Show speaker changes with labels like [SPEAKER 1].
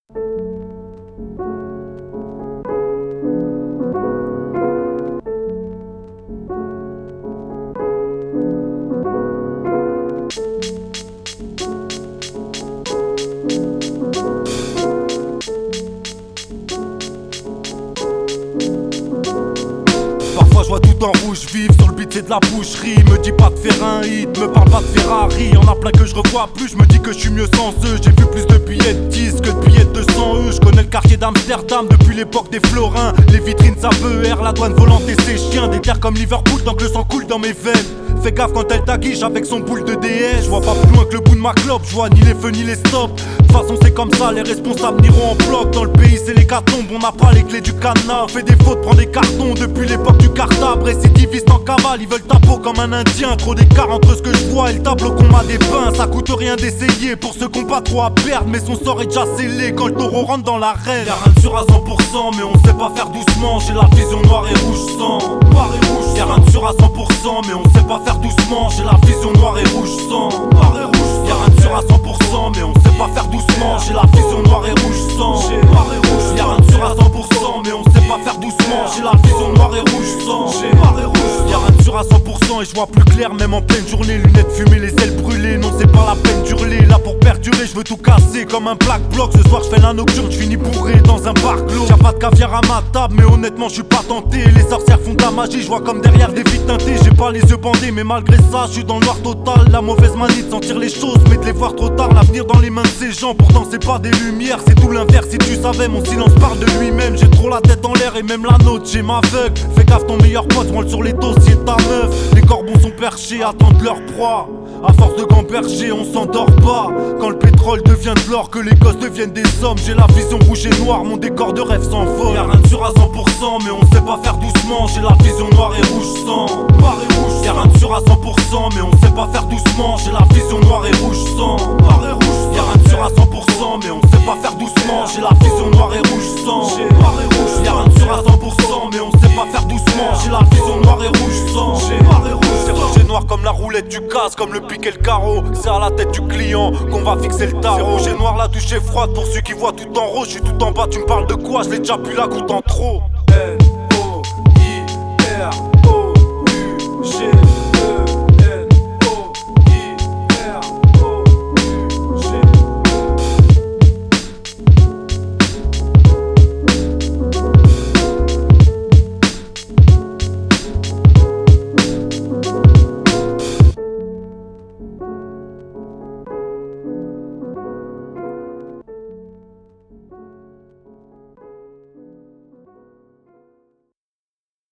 [SPEAKER 1] Parfois je vois tout en rouge vif, sur le beat c'est de la boucherie. Me dis pas de faire un hit, me parle pas de Ferrari. Y'en a plein que je revois plus, je me dis que je suis mieux sans eux. J'ai vu plus de billets de 10 que de billets de 200 eux. Je connais le quartier d'Amsterdam depuis l'époque des florins. Les vitrines ça veut air, la douane volante et ses chiens. Des terres comme Liverpool tant que le sang coule dans mes veines. Fais gaffe quand elle t'aguiche avec son boule de DS. Je vois pas plus loin que le bout de ma clope, je vois ni les feux ni les stops. De toute façon c'est comme ça, les responsables n'iront en bloc. Dans le pays c'est l'hécatombe, on n'a pas les clés du cadenas. On fait des fautes, prend des cartons depuis l'époque du cartable. Récidiviste en cavale, ils veulent ta peau comme un indien. Trop d'écart entre ce que je vois et le tableau qu'on m'a dépeint. Ça coûte rien d'essayer pour ceux qu'on pas trop à perdre. Mais son sort est déjà scellé quand le taureau rentre dans l'arène. Y'a rien de sûr à 100% mais on sait pas faire doucement. J'ai la vision noire et rouge sang. Noir et rouge, y'a rien de sûr à 100% mais on sait pas faire doucement. J'ai la vision noire et rouge sang. Noir et rouge, y'a rien de sûr à 100% mais on sait pas faire doucement. J'ai la vision noire et rouge sang. Noir et rouge, y'a rien de sûr à 100% mais on sait pas faire doucement. J'ai la vision noire et rouge sang. Noir et rouge, y'a rien de sûr à 100% et je vois plus clair même en pleine journée. Lunettes fumées, les ailes brûlées, non c'est pas la peine d'hurler. Là pour perdurer, je veux tout casser comme un black bloc. Ce soir je fais la nocturne, je finis bourré dans un bar clos. Y'a pas de caviar à ma table mais honnêtement je suis pas tenté. Les sorcières font de la magie, je vois comme derrière des vitres teintées. J'ai pas les yeux bandés mais malgré ça je suis dans le noir total. La mauvaise manie de sentir les choses mais de les voir trop tard. L'avenir dans les mains de ces gens, pourtant c'est pas des lumières, c'est tout l'inverse. Si tu savais, mon silence parle de lui-même. J'ai trop la tête en l'air et même la note j'ai m'aveugle. Fais gaffe, ton meilleur pote roule sur les dossiers de ta meuf. Les corbeaux sont perchés, attendent leur proie. À force de gamberger, on s'endort pas. Quand le pétrole devient de l'or, que les gosses deviennent des hommes. J'ai la vision rouge et noire, mon décor de rêve s'envole. Y'a rien de sûr à 100% mais on sait pas faire doucement. J'ai la vision noire et rouge sang. Noir et rouge, y'a rien de sûr à 100% mais on sait pas faire doucement. J'ai la vision noire et rouge sang. Noir et rouge, y'a rien de sûr à 100% mais on sait pas faire doucement. J'ai la vision noire et rouge sang. Noir et rouge, y'a rien de sûr à 100% mais on sait pas faire doucement. J'ai la vision noire et rouge sang. Noir et rouge, c'est rouge et noir comme la roulette du casse, comme le pic et le carreau. C'est à la tête du client qu'on va fixer le tarot. C'est rouge et noir, la douche est froide pour ceux qui voient tout en rose. Je suis tout en bas, tu me parles de quoi? Je l'ai déjà bu la goutte en trop.